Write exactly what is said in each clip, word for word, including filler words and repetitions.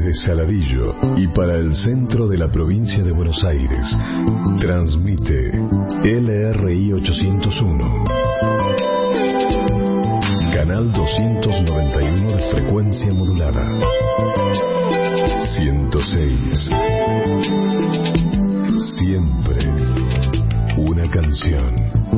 desde Saladillo y para el centro de la provincia de Buenos Aires, transmite L R I ochocientos uno. Canal doscientos noventa y uno de frecuencia modulada. ciento seis. Siempre una canción.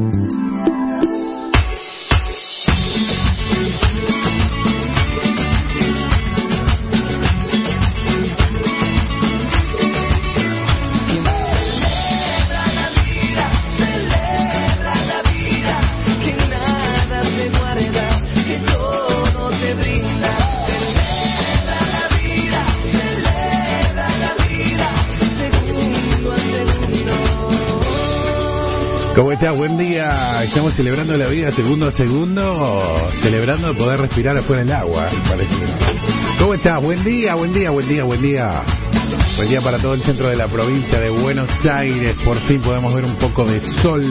¿Cómo estás? Buen día. Estamos celebrando la vida segundo a segundo, celebrando poder respirar afuera del agua, parece. ¿Cómo estás? Buen día, buen día, buen día, buen día. Buen día para todo el centro de la provincia de Buenos Aires. Por fin podemos ver un poco de sol.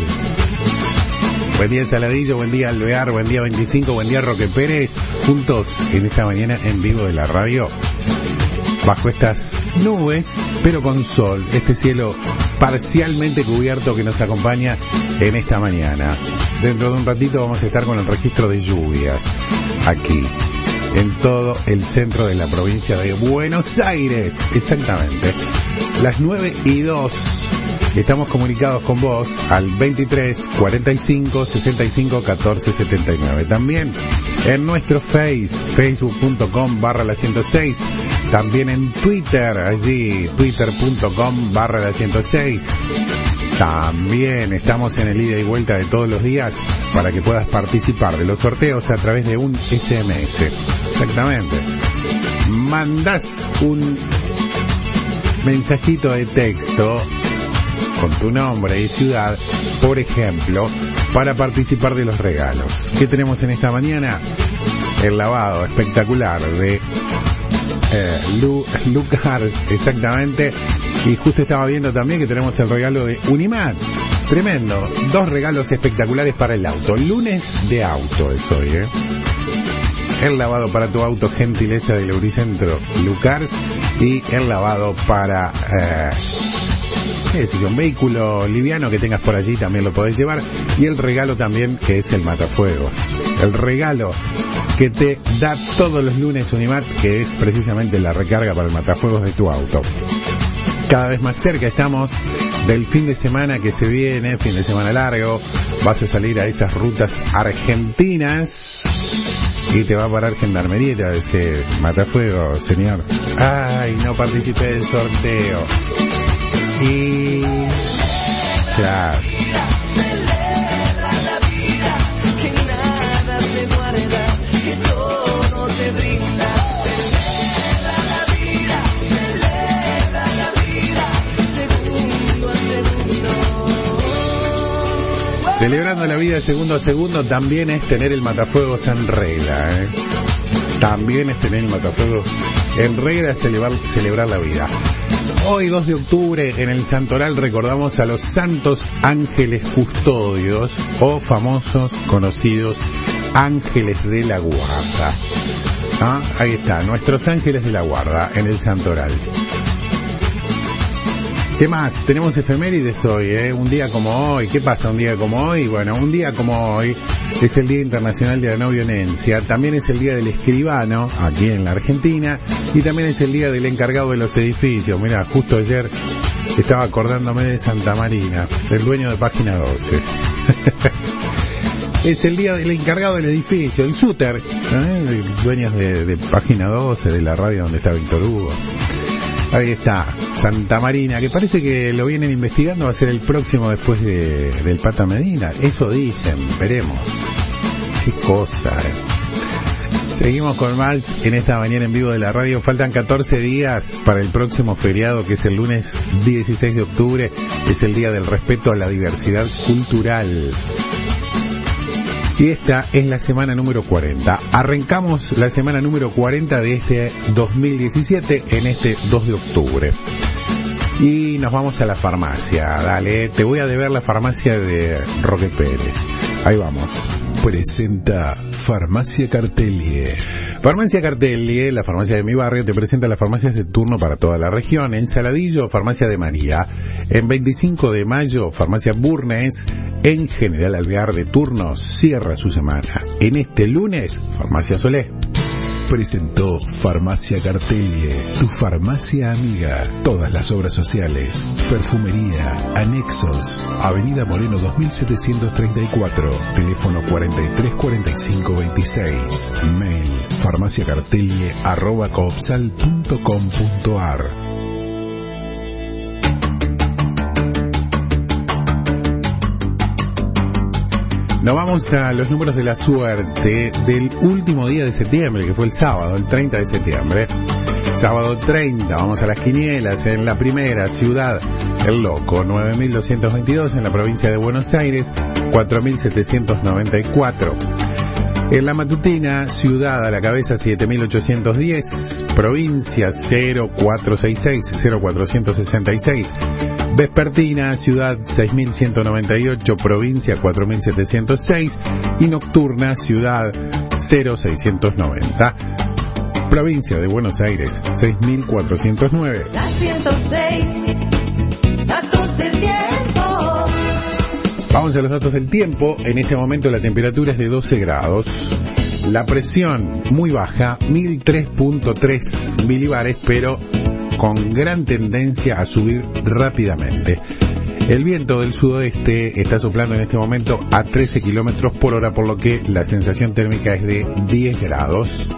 Buen día Saladillo, buen día Alvear, buen día veinticinco, buen día Roque Pérez. Juntos en esta mañana en vivo de la radio. Bajo estas nubes, pero con sol, este cielo parcialmente cubierto que nos acompaña en esta mañana. Dentro de un ratito vamos a estar con el registro de lluvias aquí, en todo el centro de la provincia de Buenos Aires, exactamente. Las nueve y dos, estamos comunicados con vos al veintitrés, cuarenta y cinco, sesenta y cinco, catorce, setenta y nueve. También en nuestro Face, facebook.com barra la ciento seis. También en Twitter, allí, twitter.com barra la ciento seis. También estamos en el ida y vuelta de todos los días para que puedas participar de los sorteos a través de un S M S. Exactamente. Mandás un mensajito de texto con tu nombre y ciudad, por ejemplo, para participar de los regalos. ¿Qué tenemos en esta mañana? El lavado espectacular de eh, Lu, Lucars, exactamente. Y justo estaba viendo también que tenemos el regalo de Unimat. Tremendo. Dos regalos espectaculares para el auto. Lunes de auto es hoy, ¿eh? El lavado para tu auto, gentileza del Lubricentro Lucars. Y el lavado para... Eh, es decir, un vehículo liviano que tengas por allí también lo podés llevar. Y el regalo también, que es el matafuegos. El regalo que te da todos los lunes Unimat, que es precisamente la recarga para el matafuegos de tu auto. Cada vez más cerca estamos del fin de semana que se viene, fin de semana largo. Vas a salir a esas rutas argentinas y te va a parar gendarmería y te va a decir: matafuegos, señor. Ay, no participé del sorteo. Y... claro. Celebrando la vida segundo a segundo también es tener el matafuegos en regla, ¿eh? También es tener el matafuegos en regla, celebrar, celebrar la vida. Hoy, dos de octubre, en el Santoral recordamos a los santos ángeles custodios o famosos, conocidos ángeles de la guarda. ¿Ah? Ahí está, nuestros ángeles de la guarda en el Santoral. ¿Qué más? Tenemos efemérides hoy, ¿eh? Un día como hoy. ¿Qué pasa un día como hoy? Bueno, un día como hoy es el Día Internacional de la No Violencia. También es el Día del Escribano, aquí en la Argentina. Y también es el Día del Encargado de los Edificios. Mirá, justo ayer estaba acordándome de Santa Marina, el dueño de Página doce. Es el Día del Encargado del Edificio, el Súter, ¿eh? Dueños de, de Página doce, de la radio donde está Víctor Hugo. Ahí está, Santa Marina, que parece que lo vienen investigando, va a ser el próximo después de, del Pata Medina. Eso dicen, veremos. Qué cosa, eh. Seguimos con más en esta mañana en vivo de la radio. Faltan catorce días para el próximo feriado, que es el lunes dieciséis de octubre. Es el Día del Respeto a la Diversidad Cultural. Y esta es la semana número cuarenta. Arrancamos la semana número cuarenta de este dos mil diecisiete en este dos de octubre. Y nos vamos a la farmacia. Dale, te voy a deber la farmacia de Roque Pérez. Ahí vamos. presenta Farmacia Cartelie. Farmacia Cartelie, la farmacia de mi barrio, te presenta las farmacias de turno para toda la región. En Saladillo, Farmacia de María. En veinticinco de mayo, Farmacia Burnes. En General Alvear de turno cierra su semana. En este lunes, Farmacia Solé. Presentó Farmacia Cartelie, tu farmacia amiga. Todas las obras sociales, perfumería, anexos. Avenida Moreno dos mil setecientos treinta y cuatro, teléfono cuarenta y tres cuarenta y cinco veintiséis. Mail farmaciacartelie arroba coopsal punto com punto ar. Nos vamos a los números de la suerte del último día de septiembre, que fue el sábado, el treinta de septiembre. Sábado treinta, vamos a las quinielas. En la primera, Ciudad, El Loco, nueve mil doscientos veintidós. En la provincia de Buenos Aires, cuatro mil setecientos noventa y cuatro. En la matutina, Ciudad a la cabeza, siete mil ochocientos diez. Provincia, cero cuatrocientos sesenta y seis, cero cuatrocientos sesenta y seis. Vespertina, Ciudad seis mil ciento noventa y ocho, Provincia cuatro mil setecientos seis y Nocturna, Ciudad cero seiscientos noventa. Provincia de Buenos Aires seis mil cuatrocientos nueve. La ciento seis, datos del tiempo. Vamos a los datos del tiempo. En este momento la temperatura es de doce grados. La presión muy baja, mil tres punto tres milibares, pero con gran tendencia a subir rápidamente. El viento del sudoeste está soplando en este momento a trece kilómetros por hora, por lo que la sensación térmica es de diez grados.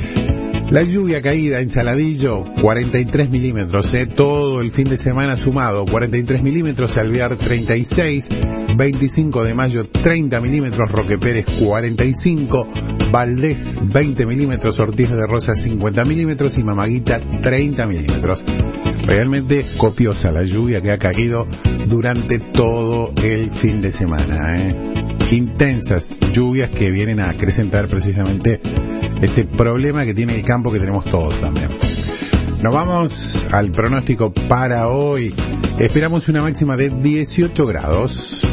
La lluvia caída en Saladillo, cuarenta y tres milímetros, eh, todo el fin de semana sumado, cuarenta y tres milímetros, Alvear treinta y seis, veinticinco de mayo treinta milímetros, Roque Pérez cuarenta y cinco, Valdés veinte milímetros, Ortiz de Rosas cincuenta milímetros y Mamaguita treinta milímetros. Realmente copiosa la lluvia que ha caído durante todo el fin de semana, eh. Intensas lluvias que vienen a acrecentar precisamente este problema que tiene el campo, que tenemos todos también. Nos vamos al pronóstico para hoy. Esperamos una máxima de dieciocho grados,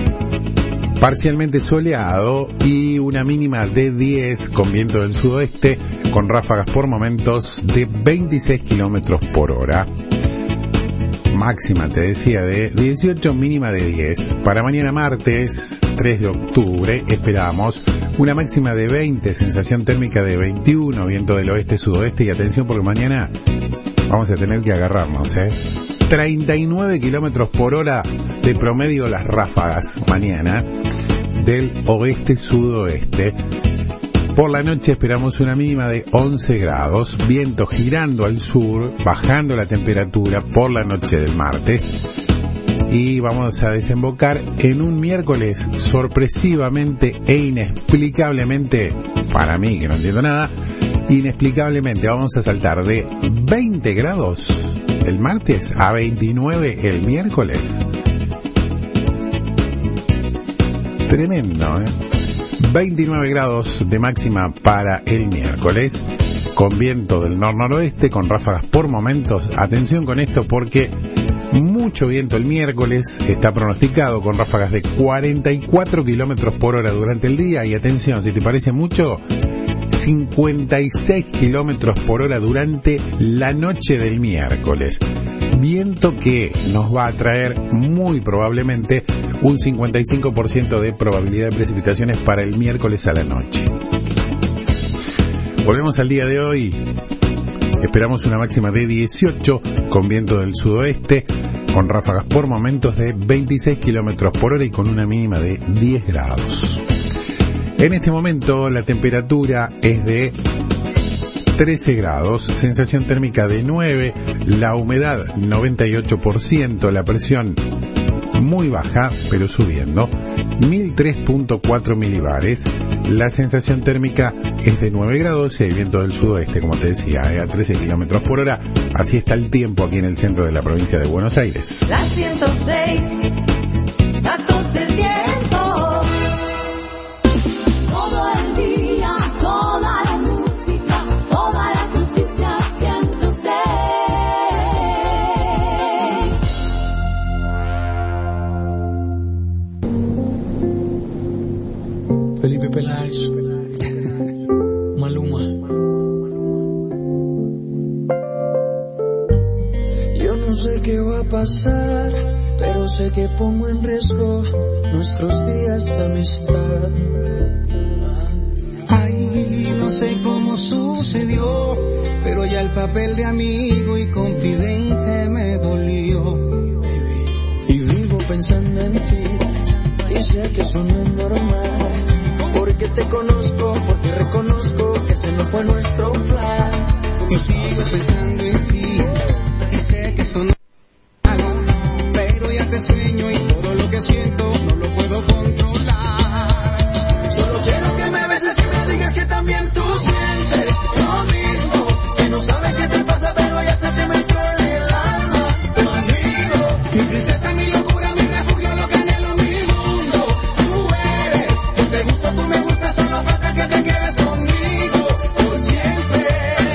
parcialmente soleado, y una mínima de diez con viento del sudoeste, con ráfagas por momentos de veintiséis kilómetros por hora. Máxima, te decía, de dieciocho, mínima de diez. Para mañana martes tres de octubre esperamos una máxima de veinte, sensación térmica de veintiuno, viento del oeste-sudoeste, y atención porque mañana vamos a tener que agarrarnos, ¿eh? treinta y nueve kilómetros por hora de promedio las ráfagas mañana del oeste-sudoeste. Por la noche esperamos una mínima de once grados, viento girando al sur, bajando la temperatura por la noche del martes. Y vamos a desembocar en un miércoles sorpresivamente e inexplicablemente, para mí que no entiendo nada, inexplicablemente vamos a saltar de veinte grados el martes a veintinueve el miércoles. Tremendo, ¿eh? veintinueve grados de máxima para el miércoles, con viento del nor-noroeste, con ráfagas por momentos. Atención con esto porque mucho viento el miércoles, está pronosticado con ráfagas de cuarenta y cuatro kilómetros por hora durante el día, y atención, si te parece mucho, cincuenta y seis kilómetros por hora durante la noche del miércoles. Viento que nos va a traer muy probablemente un cincuenta y cinco por ciento de probabilidad de precipitaciones para el miércoles a la noche. Volvemos al día de hoy. Esperamos una máxima de dieciocho con viento del sudoeste, con ráfagas por momentos de veintiséis kilómetros por hora y con una mínima de diez grados. En este momento la temperatura es de trece grados, sensación térmica de nueve, la humedad noventa y ocho por ciento, la presión muy baja pero subiendo, mil tres punto cuatro milibares, la sensación térmica es de nueve grados y hay viento del sudoeste, como te decía, eh, a trece kilómetros por hora. Así está el tiempo aquí en el centro de la provincia de Buenos Aires. La ciento seis, datos del tiempo. Todo el día, toda la música, toda la justicia, ciento seis. Felipe no sé qué va a pasar, pero sé que pongo en riesgo nuestros días de amistad. Ay, no sé cómo sucedió, pero ya el papel de amigo y confidente me dolió. Y vivo pensando en ti, y sé que eso no es normal, porque te conozco, porque reconozco que ese no fue nuestro plan. Y sigo pensando en ti, y sé que eso no es normal, pero ya te sueño y todo lo que siento no lo puedo controlar. Solo quiero que me beses y me digas que también tú sientes lo mismo, que no sabes qué te pasa, pero ya se te metió en el alma. Tu amigo, mi princesa, mi locura, mi refugio, lo que anhelo, mi mundo. Tú eres, yo te gusto, tú me gustas, solo falta que te quedes conmigo por siempre.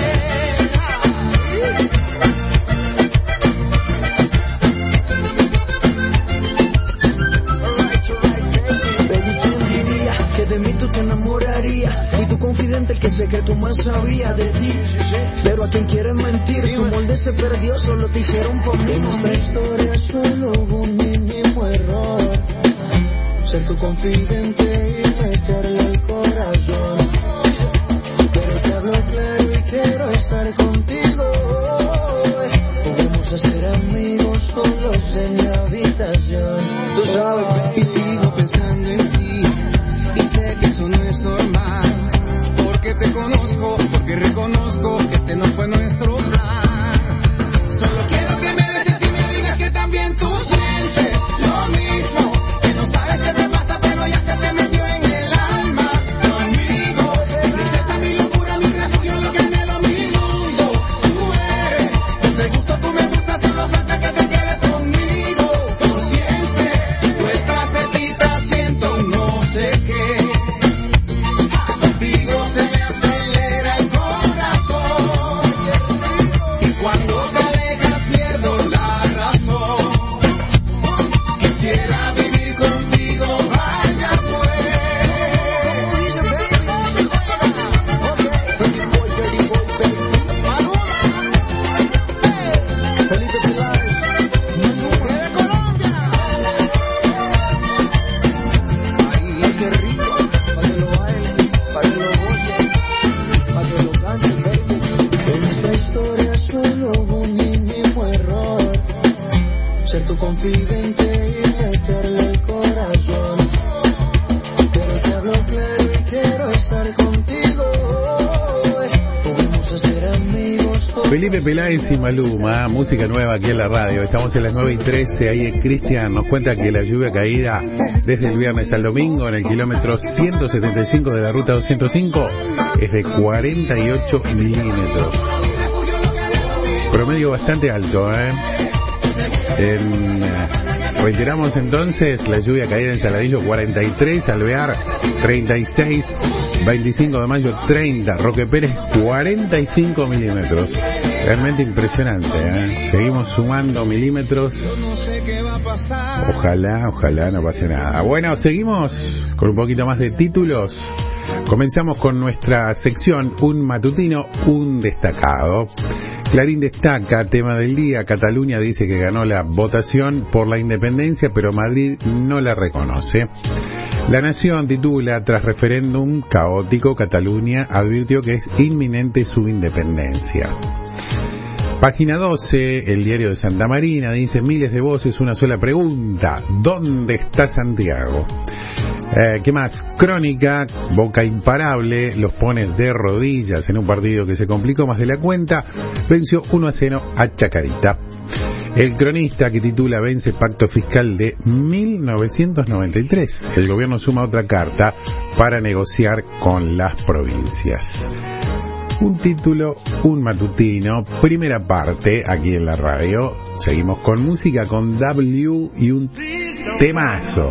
De mí tú te enamorarías, fui tu confidente, el que secreto más sabía de ti. Pero a quien quieres mentir, tu molde se perdió, solo te hicieron por mí. En nuestra historia solo hubo un mínimo error, ser tu confidente y meterle el corazón. Pero te hablo claro y quiero estar contigo. Podemos ser amigos solos en la habitación. Tú sabes, y sigo pensando en ti. Y sé que eso no es normal, porque te conozco, porque reconozco que ese no fue nuestro plan. Solo quiero que me beses y me digas que también tú sientes lo mismo, que no sabes qué te pasa, pero ya se te metió en el alma. Tu amigo, mi princesa, mi locura, mi refugio, lo que anhelo, mi mundo. Tú eres, yo te gusto, tú me gustas, solo falta que te quedes conmigo por siempre. Si tú estás cerquita, siento no sé qué. Contigo se me acelera el corazón, y cuando te alejas pierdo la razón. Quisiera vivir contigo, vaya pues. Felipe Pilares, mujer de Colombia. Ay, qué rico, pa' que lo bailen, pa' que lo gocen, pa' que lo canten, baby. En nuestra historia solo hubo un mínimo error, ser tu confidente y meterle el corazón. Pero te hablo claro y quiero estar contigo. Podemos ser amigos. Felipe Peláez y Maluma, música nueva aquí en la radio. Estamos en las nueve y trece. Ahí Cristian nos cuenta que la lluvia caída desde el viernes al domingo en el kilómetro ciento setenta y cinco de la ruta doscientos cinco es de cuarenta y ocho milímetros. Promedio bastante alto, ¿eh? En, reiteramos entonces, la lluvia caída en Saladillo cuarenta y tres, Alvear treinta y seis, veinticinco de mayo treinta, Roque Pérez cuarenta y cinco milímetros. Realmente impresionante, ¿eh? Seguimos sumando milímetros. Ojalá, ojalá no pase nada. Bueno, seguimos con un poquito más de títulos. Comenzamos con nuestra sección Un matutino, un destacado. Clarín destaca, tema del día, Cataluña dice que ganó la votación por la independencia, pero Madrid no la reconoce. La Nación titula, tras referéndum caótico, Cataluña advirtió que es inminente su independencia. Página doce, el diario de Santa Marina, dice, miles de voces, una sola pregunta, ¿dónde está Santiago? Eh, ¿Qué más? Crónica, Boca imparable, los pone de rodillas en un partido que se complicó más de la cuenta, venció uno a cero a Chacarita. El Cronista, que titula, vence pacto fiscal de mil novecientos noventa y tres. El gobierno suma otra carta para negociar con las provincias. Un título, un matutino, primera parte aquí en la radio. Seguimos con música, con W y un temazo.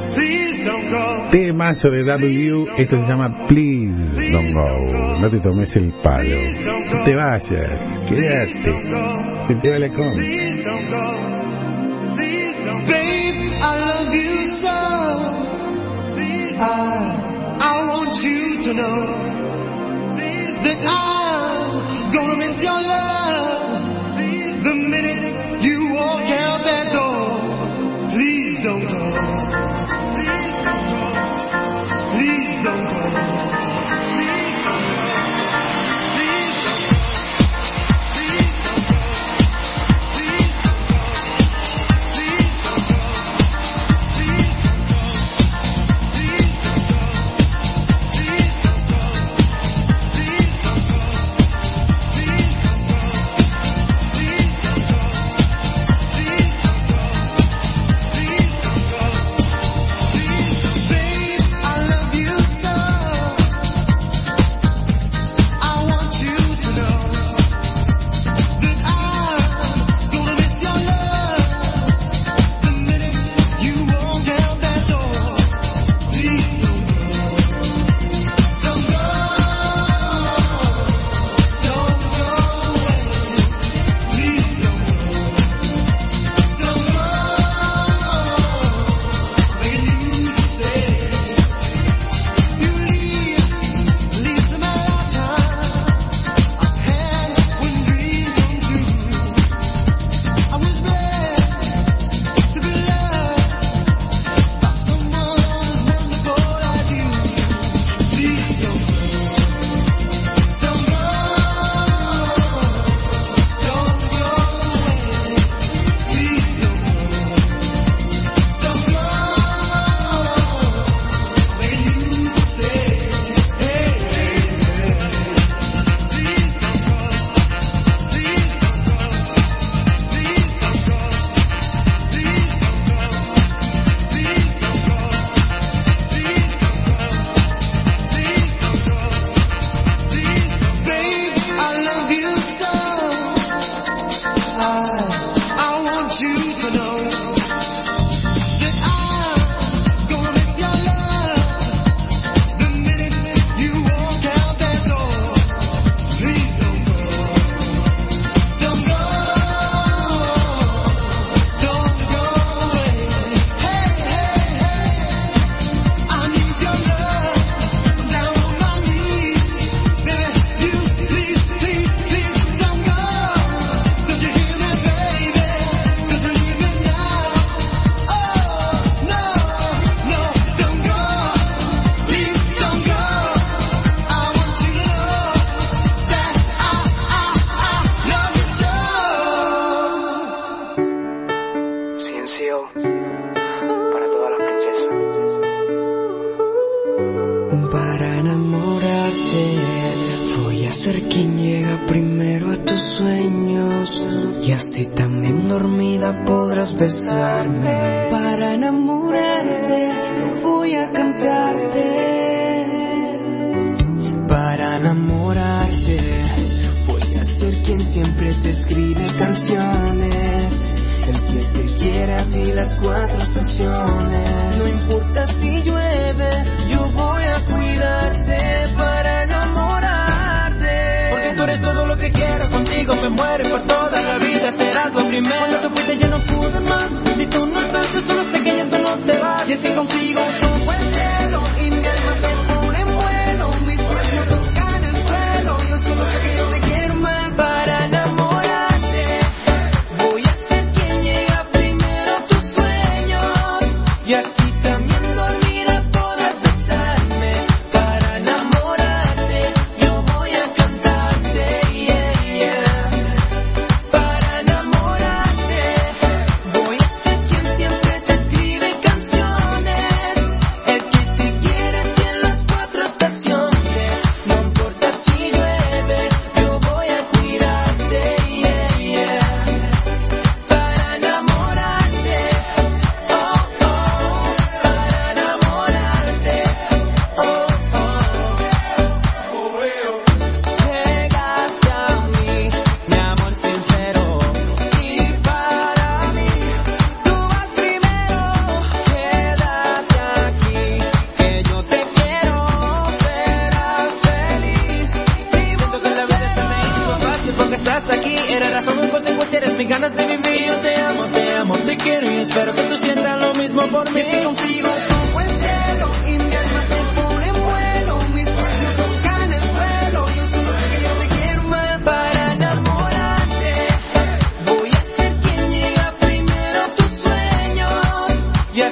Temazo de W, esto se llama Please Don't Go. No te tomes el palo. No te vayas, quédate. Se te va la com. Babe, I love you so. I, I want you to know that I'm gonna miss your love the minute you don't go. Please don't go. Besarme. Para enamorarte voy a cantarte. Para enamorarte voy a ser quien siempre te escribe canciones, el que te quiere a ti las cuatro estaciones. No importa si llueve, yo voy a cuidarte. Para enamorarte, porque tú eres todo lo que quiero. Contigo me muero y por toda la vida serás lo primero. Cuando tú fuiste yo no pude más. Si tú no estás, yo solo sé que ya tú no te vas. Y así contigo toco el cielo y mi alma se pone en vuelo. Mis pies no tocan el suelo. Yo solo sé que yo te quiero más. Para enamorarte voy a ser quien llega primero a tus sueños. Y así también dormida podrás besarme. Para enamorarte yo voy a cantarte, yeah, yeah. Para enamorarte voy a ser quien siempre te escribe canciones, el que te quiere en las cuatro estaciones. No importa si llueve, yo voy a cuidarte, yeah, yeah. Para enamorarte, oh, oh, para enamorarte, oh, oh. Llegaste a mí, mi amor sincero, y para mí tú vas primero. Quédate aquí, que yo te quiero, serás feliz. Siento que la vida se me hizo fácil porque estás aquí. Eres razón en consecuencia, eres mis ganas de vivir. Yo te amo, te amo, te quiero y espero que tú sientas lo mismo por mí. Y contigo toco el cielo y mi alma se pone en vuelo. Mis pies no tocan el suelo. Yo solo sé que yo te quiero más. Para enamorarte voy a ser quien llega primero a tus sueños. Y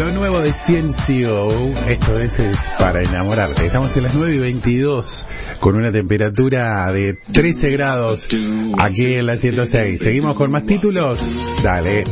lo nuevo de Ciencio. Esto es, es para enamorarte. Estamos en las nueve y veintidós con una temperatura de trece grados aquí en la ciento seis. ¿Seguimos con más títulos? Dale.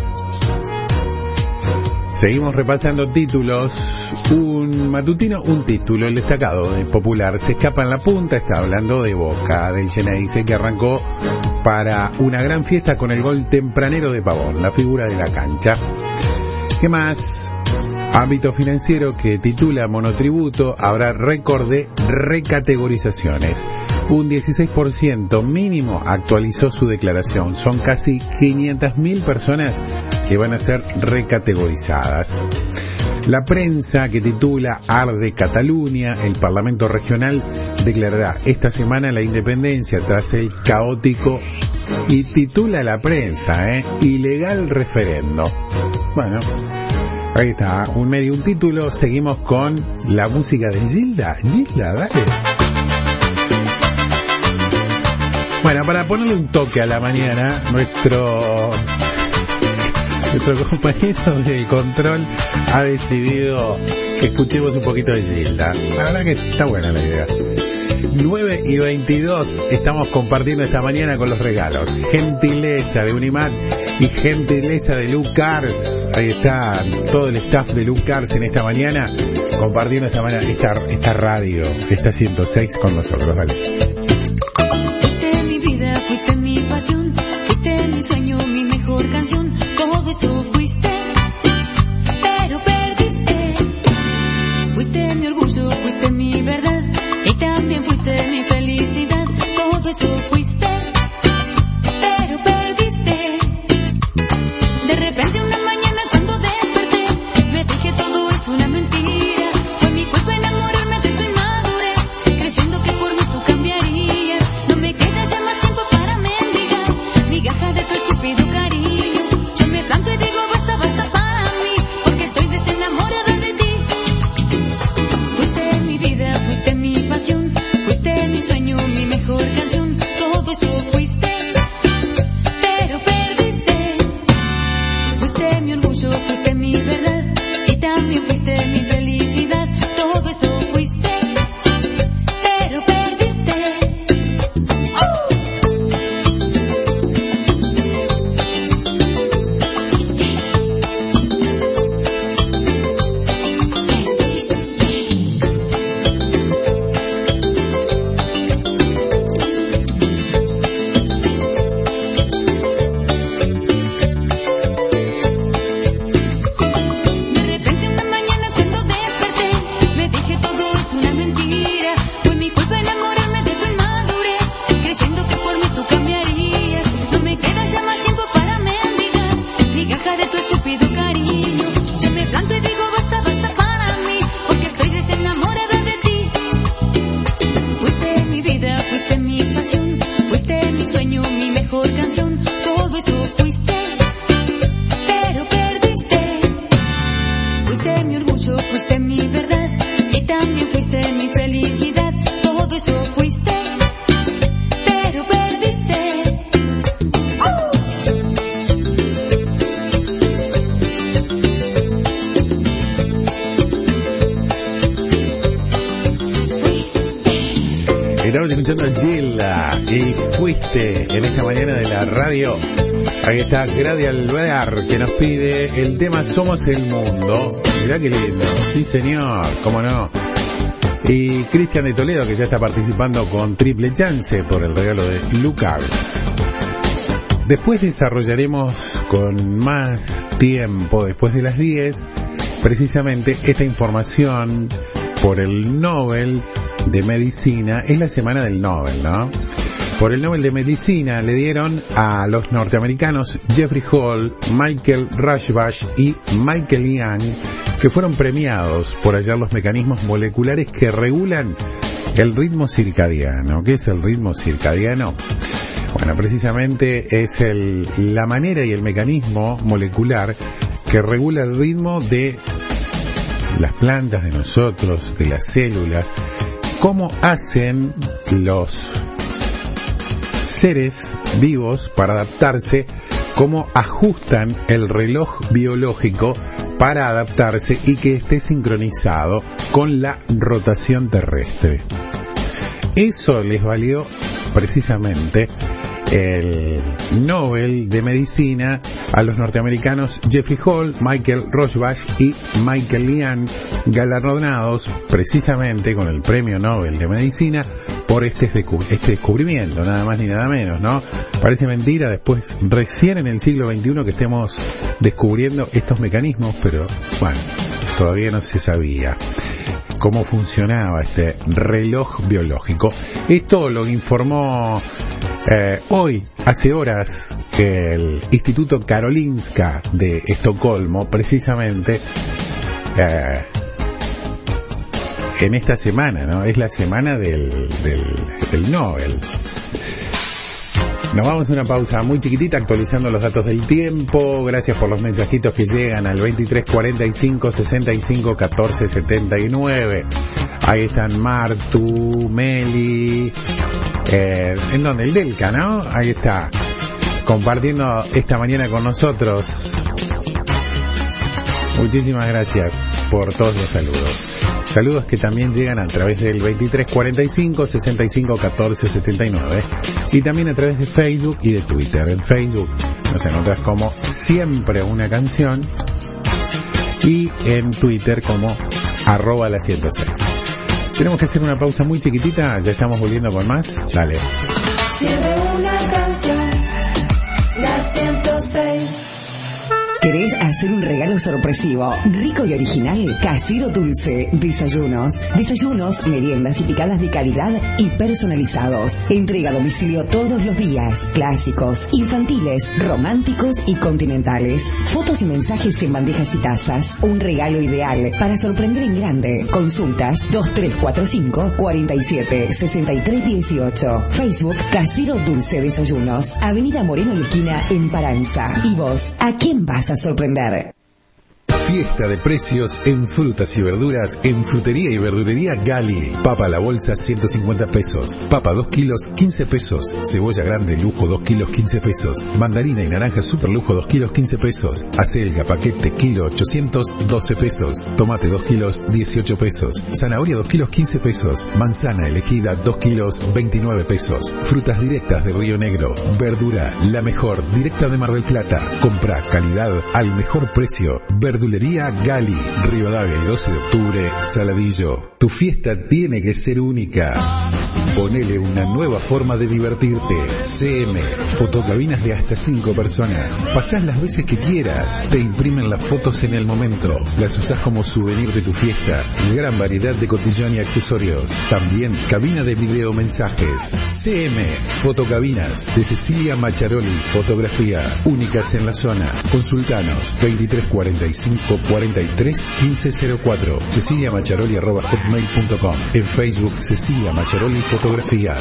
Seguimos repasando títulos. Un matutino, un título, el destacado de Popular. Se escapa en la punta, está hablando de Boca, del Geneise, que arrancó para una gran fiesta con el gol tempranero de Pavón, la figura de la cancha. ¿Qué más? Ámbito financiero, que titula Monotributo, habrá récord de recategorizaciones. Un dieciséis por ciento mínimo actualizó su declaración. Son casi quinientas mil personas que van a ser recategorizadas. La prensa, que titula Arde Cataluña, el Parlamento Regional declarará esta semana la independencia tras el caótico, y titula la prensa, ¿eh? Ilegal referendo. Bueno, ahí está, un medio, un título. Seguimos con la música de Gilda. Gilda, dale. Bueno, para ponerle un toque a la mañana, nuestro... Nuestro compañero del control ha decidido que escuchemos un poquito de Gilda. La verdad que está buena la idea. nueve y veintidós, estamos compartiendo esta mañana con los regalos. Gentileza de Unimat y gentileza de Lucars. Ahí está todo el staff de Lucars en esta mañana, compartiendo esta mañana esta, esta radio, esta ciento seis con nosotros. Vale. Fuiste mi vida, fuiste mi pasión, fuiste mi sueño, mi mejor canción. Todo eso fuiste, pero perdiste. Fuiste mi orgullo, fuiste mi verdad, y también fuiste mi felicidad. Todo eso fuiste, pero perdiste. De repente una mañana cuando desperté, me dije todo es una mentira. Fue mi culpa enamorarme de tu inmadurez, creyendo que por mí tú cambiarías. No me queda ya más tiempo para mendigar migajas de tu estúpido cariño. Yo me planto y digo basta, basta para mí, porque estoy desenamorada de ti. Fuiste mi vida, fuiste mi pasión, fuiste mi sueño, mi mejor canción. Todo eso fuiste, pero perdiste. Fuiste mi orgullo, fuiste mi verdad, y también fuiste mi felicidad. Todo eso fuiste, pero perdiste. ¡Oh! Escuchando a Gilda y fuiste en esta mañana de la radio. Ahí está Grady Alvear, que nos pide el tema Somos el Mundo. Mirá qué lindo. Sí, señor, cómo no. Y Cristian de Toledo, que ya está participando con Triple Chance por el regalo de Lucas. Después desarrollaremos con más tiempo, después de las diez, precisamente esta información por el Nobel de Medicina. Es la semana del Nobel, ¿no? Por el Nobel de Medicina le dieron a los norteamericanos Jeffrey Hall, Michael Rashbash y Michael Young, que fueron premiados por hallar los mecanismos moleculares que regulan el ritmo circadiano. ¿Qué es el ritmo circadiano? Bueno, precisamente es el, la manera y el mecanismo molecular que regula el ritmo de las plantas, de nosotros, de las células. Cómo hacen los seres vivos para adaptarse, cómo ajustan el reloj biológico para adaptarse y que esté sincronizado con la rotación terrestre. Eso les valió precisamente el Nobel de Medicina a los norteamericanos Jeffrey Hall, Michael Rosbash y Michael Lian, galardonados precisamente con el Premio Nobel de Medicina por este, este descubrimiento, nada más ni nada menos, ¿no? Parece mentira, después, recién en el siglo veintiuno que estemos descubriendo estos mecanismos, pero bueno, todavía no se sabía cómo funcionaba este reloj biológico. Esto lo informó eh, hoy, hace horas, el Instituto Karolinska de Estocolmo, precisamente eh, en esta semana, ¿no? Es la semana del, del, del Nobel. Nos vamos a una pausa muy chiquitita actualizando los datos del tiempo. Gracias por los mensajitos que llegan al veintitrés cuarenta y cinco sesenta y cinco catorce setenta y nueve. Ahí están Martu, Meli, eh, ¿en dónde? El Delca, ¿no? Ahí está, compartiendo esta mañana con nosotros. Muchísimas gracias por todos los saludos. Saludos que también llegan a través del veintitrés cuarenta y cinco sesenta y cinco catorce setenta y nueve y también a través de Facebook y de Twitter. En Facebook nos encuentras como Siempre Una Canción y en Twitter como arroba la ciento seis. Tenemos que hacer una pausa muy chiquitita, ya estamos volviendo con más. Dale. Siempre una canción, la ciento seis. ¿Querés hacer un regalo sorpresivo, rico y original? Casero Dulce. Desayunos. Desayunos, meriendas y picadas de calidad y personalizados. Entrega a domicilio todos los días. Clásicos, infantiles, románticos y continentales. Fotos y mensajes en bandejas y tazas. Un regalo ideal para sorprender en grande. Consultas dos tres cuatro cinco cuarenta y siete sesenta y tres dieciocho. Facebook Casero Dulce Desayunos. Avenida Moreno y esquina en Paranza. ¿Y vos, a quién vas a sorprender? Fiesta de precios en frutas y verduras en Frutería y Verdulería Gali. Papa a la bolsa ciento cincuenta pesos. Papa dos kilos quince pesos. Cebolla grande lujo dos kilos quince pesos. Mandarina y naranja super lujo dos kilos quince pesos. Acelga paquete kilo ochocientos doce pesos. Tomate dos kilos dieciocho pesos. Zanahoria dos kilos quince pesos. Manzana elegida dos kilos veintinueve pesos. Frutas directas de Río Negro. Verdura la mejor directa de Mar del Plata. Compra calidad al mejor precio. Verdulería Gali, Rivadavia y doce de octubre, Saladillo. Tu fiesta tiene que ser única. Ponele una nueva forma de divertirte. C M, fotocabinas de hasta cinco personas. Pasás las veces que quieras. Te imprimen las fotos en el momento. Las usás como souvenir de tu fiesta. Gran variedad de cotillón y accesorios. También cabina de video mensajes. C M, fotocabinas de Cecilia Macharoli, fotografía. Únicas en la zona. Consultanos veintitrés cuarenta y cinco cuarenta y tres quince cero cuatro. Cecilia Macharoli arroba hotmail punto com. En Facebook Cecilia Macharoli Fotografía.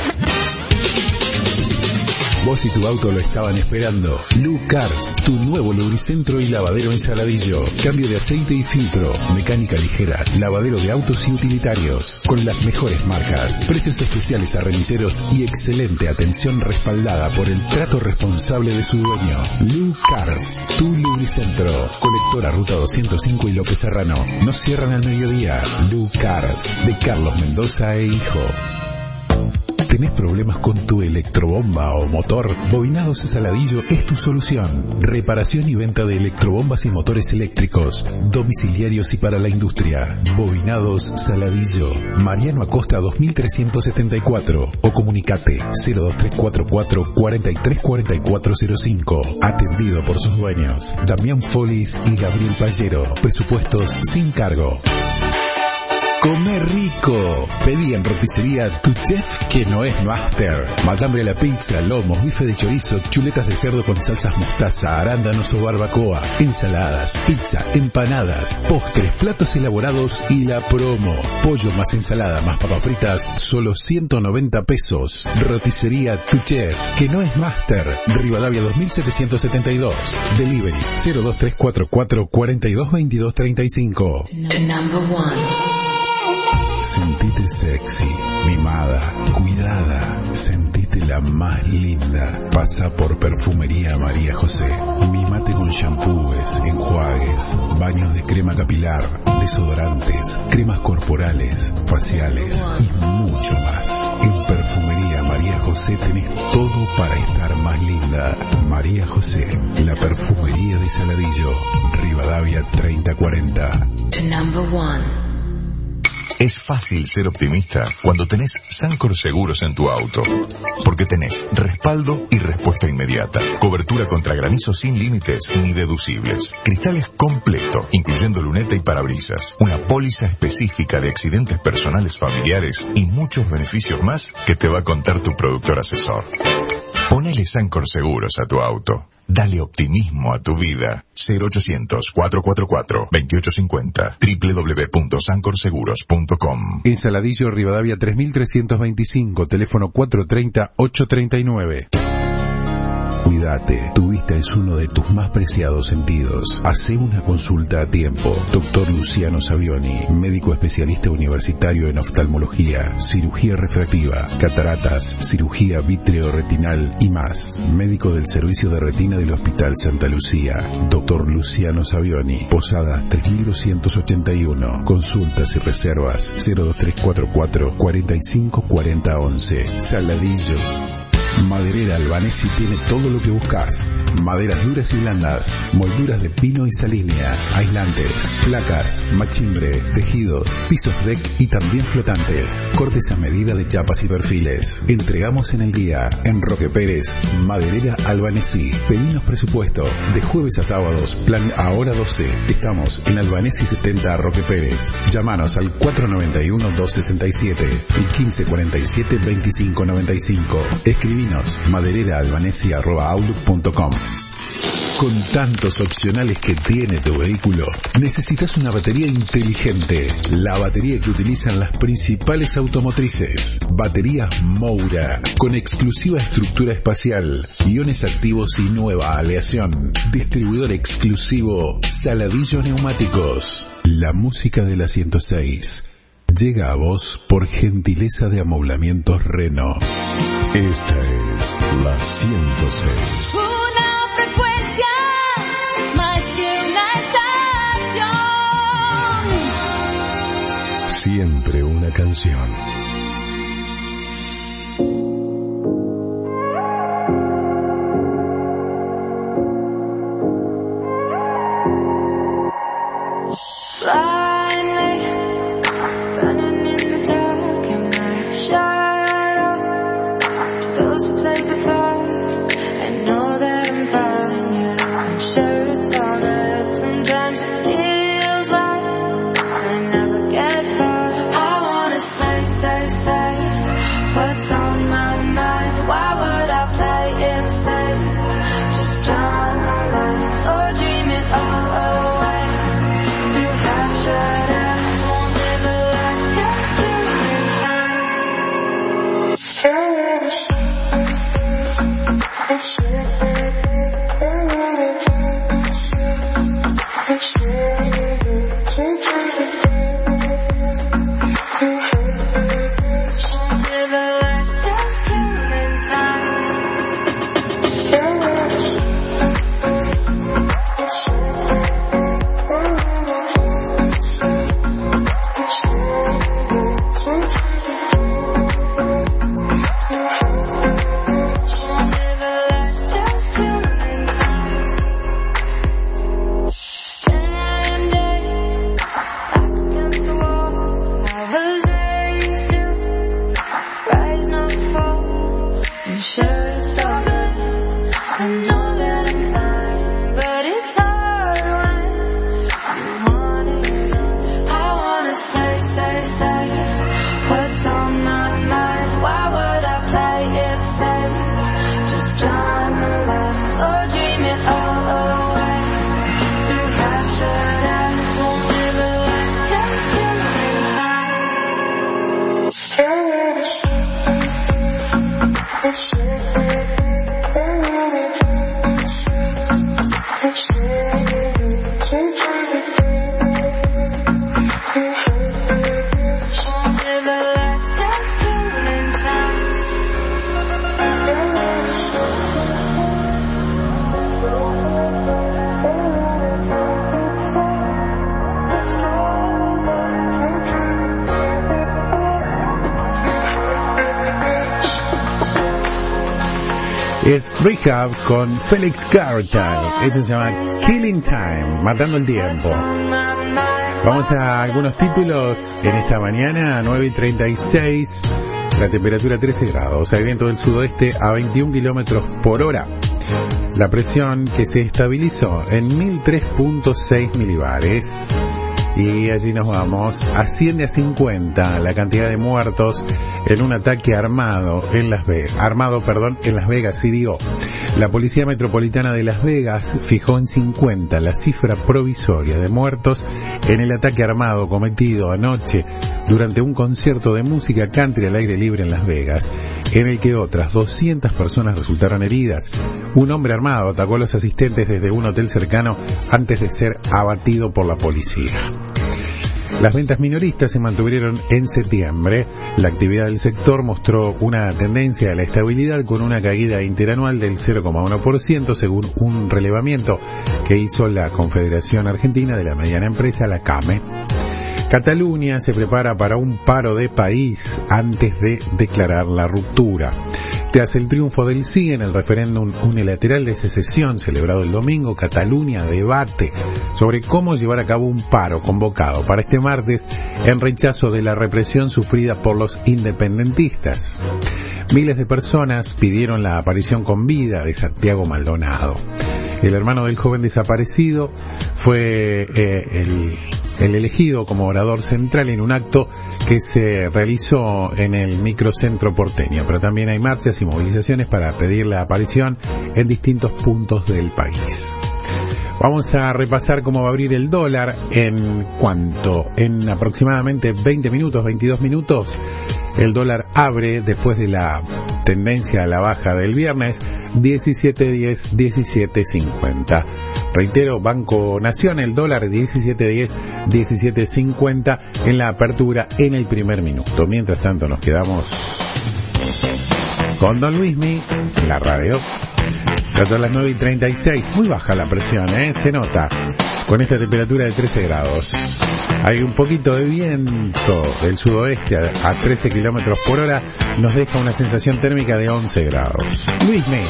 Vos y tu auto lo estaban esperando. Lu Cars, tu nuevo lubricentro y lavadero en Saladillo. Cambio de aceite y filtro, mecánica ligera, lavadero de autos y utilitarios. Con las mejores marcas, precios especiales a remiseros y excelente atención respaldada por el trato responsable de su dueño. Lu Cars, tu lubricentro. Colectora Ruta doscientos cinco y López Serrano. No cierran al mediodía. Lu Cars, de Carlos Mendoza e Hijo. ¿Tenés problemas con tu electrobomba o motor? Bobinados Saladillo es tu solución. Reparación y venta de electrobombas y motores eléctricos, domiciliarios y para la industria. Bobinados Saladillo, Mariano Acosta dos mil trescientos setenta y cuatro o comunicate cero dos tres cuatro cuatro cuarenta y tres cuarenta y cuatro cero cinco. Atendido por sus dueños, Damián Folis y Gabriel Pallero. Presupuestos sin cargo. Comer rico. Pedí en roticería Tu Chef, que no es Master. Matambre a la pizza, lomos, bife de chorizo, chuletas de cerdo con salsas mostaza, arándanos o barbacoa, ensaladas, pizza, empanadas, postres, platos elaborados y la promo. Pollo más ensalada más papas fritas, solo ciento noventa pesos. Roticería Tu Chef, que no es Master. Rivadavia dos mil setecientos setenta y dos. Delivery cero dos tres cuatro cuatro cuarenta y dos veintidós treinta y cinco. Number one. Sentite sexy, mimada, cuidada. Sentite la más linda. Pasa por Perfumería María José. Mimate con shampoos, enjuagues, baños de crema capilar, desodorantes, cremas corporales, faciales y mucho más. En Perfumería María José tenés todo para estar más linda. María José, la perfumería de Saladillo, Rivadavia treinta cuarenta. Number one. Es fácil ser optimista cuando tenés Sancor Seguros en tu auto. Porque tenés respaldo y respuesta inmediata. Cobertura contra granizo sin límites ni deducibles. Cristales completo, incluyendo luneta y parabrisas. Una póliza específica de accidentes personales familiares y muchos beneficios más que te va a contar tu productor asesor. Ponele Sancor Seguros a tu auto. Dale optimismo a tu vida. cero ochocientos, cuatrocientos cuarenta y cuatro, veintiocho cincuenta. doble u doble u doble u punto sancor seguros punto com. En Saladillo, Rivadavia tres mil trescientos veinticinco, teléfono cuatro tres cero, ocho tres nueve. Cuídate, tu vista es uno de tus más preciados sentidos. Hacé una consulta a tiempo. Doctor Luciano Savioni, médico especialista universitario en oftalmología, cirugía refractiva, cataratas, cirugía vitreoretinal y más. Médico del servicio de retina del Hospital Santa Lucía. Doctor Luciano Savioni, Posadas tres mil doscientos ochenta y uno. Consultas y reservas cero dos tres cuatro cuatro, cuarenta y cinco cuarenta once. Saladillo. Maderera Albanesi tiene todo lo que buscas. Maderas duras y blandas, molduras de pino y salinia, aislantes, placas, machimbre, tejidos, pisos deck y también flotantes. Cortes a medida de chapas y perfiles. Entregamos en el día. En Roque Pérez, Maderera Albanesi. Pedimos presupuesto. De jueves a sábados, plan ahora doce. Estamos en Albanesi setenta, Roque Pérez. Llámanos al cuatro nueve uno, dos seis siete y quince cuarenta y siete, veinticinco noventa y cinco. Escribí madereraalbanesi arroba outlook punto com. Con tantos opcionales que tiene tu vehículo, necesitas una batería inteligente. La batería que utilizan las principales automotrices. Baterías Moura, con exclusiva estructura espacial, iones activos y nueva aleación. Distribuidor exclusivo Saladillo Neumáticos. La música de la ciento seis llega a vos por gentileza de Amoblamientos Reno. Esta es la ciento seis. Una frecuencia más que una estación. Siempre una canción. Es Rehab con Felix Carter. Eso se llama Killing Time, matando el tiempo. Vamos a algunos títulos en esta mañana, nueve y treinta y seis. La temperatura trece grados. Hay viento del sudoeste a veintiún kilómetros por hora. La presión que se estabilizó en mil tres punto seis milibares. Y allí nos vamos. Asciende a cincuenta la cantidad de muertos en un ataque armado en Las Vegas. Armado, perdón, en Las Vegas, sí digo. La Policía Metropolitana de Las Vegas fijó en cincuenta la cifra provisoria de muertos en el ataque armado cometido anoche durante un concierto de música country al aire libre en Las Vegas, en el que otras doscientas personas resultaron heridas. Un hombre armado atacó a los asistentes desde un hotel cercano antes de ser abatido por la policía. Las ventas minoristas se mantuvieron en septiembre. La actividad del sector mostró una tendencia a la estabilidad con una caída interanual del cero coma uno por ciento según un relevamiento que hizo la Confederación Argentina de la Mediana Empresa, la CAME. Cataluña se prepara para un paro de país antes de declarar la ruptura. Tras el triunfo del sí en el referéndum unilateral de secesión celebrado el domingo, Cataluña debate sobre cómo llevar a cabo un paro convocado para este martes en rechazo de la represión sufrida por los independentistas. Miles de personas pidieron la aparición con vida de Santiago Maldonado. El hermano del joven desaparecido fue eh, el... el elegido como orador central en un acto que se realizó en el microcentro porteño, pero también hay marchas y movilizaciones para pedir la aparición en distintos puntos del país. Vamos a repasar cómo va a abrir el dólar en cuanto en aproximadamente veinte minutos, veintidós minutos. El dólar abre después de la tendencia a la baja del viernes, diecisiete diez, diecisiete cincuenta. Reitero, Banco Nación, el dólar diecisiete diez, diecisiete cincuenta en la apertura en el primer minuto. Mientras tanto nos quedamos con Don Luismi en la radio. Ya son las nueve y treinta y seis, muy baja la presión, ¿eh? Se nota, con esta temperatura de trece grados. Hay un poquito de viento del sudoeste a trece kilómetros por hora, nos deja una sensación térmica de once grados. Luismi.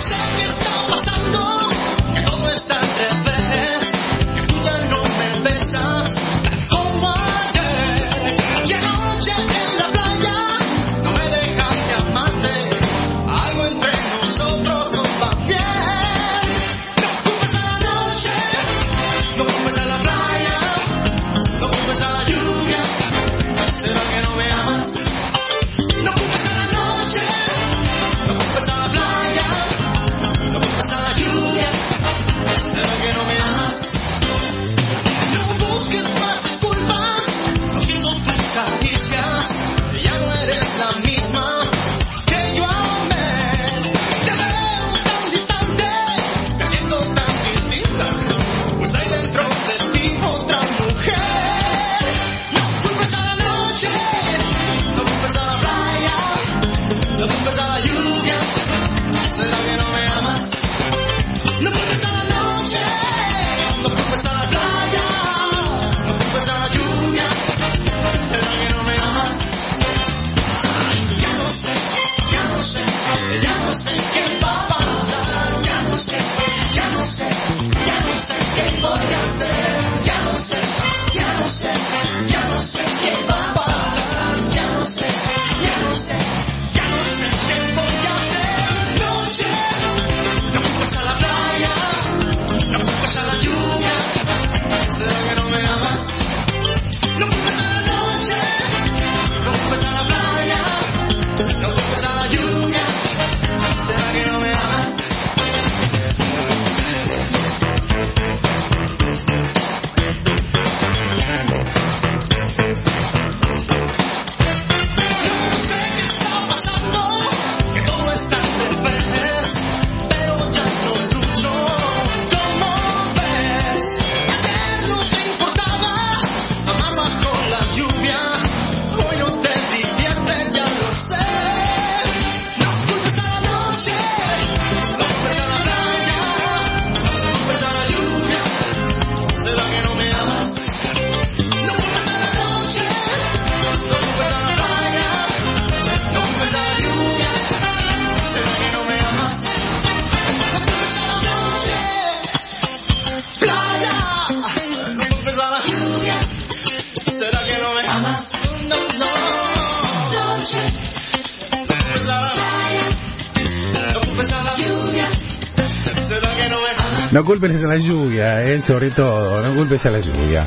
No culpes a la lluvia, eh, sobre todo, no culpes a la lluvia.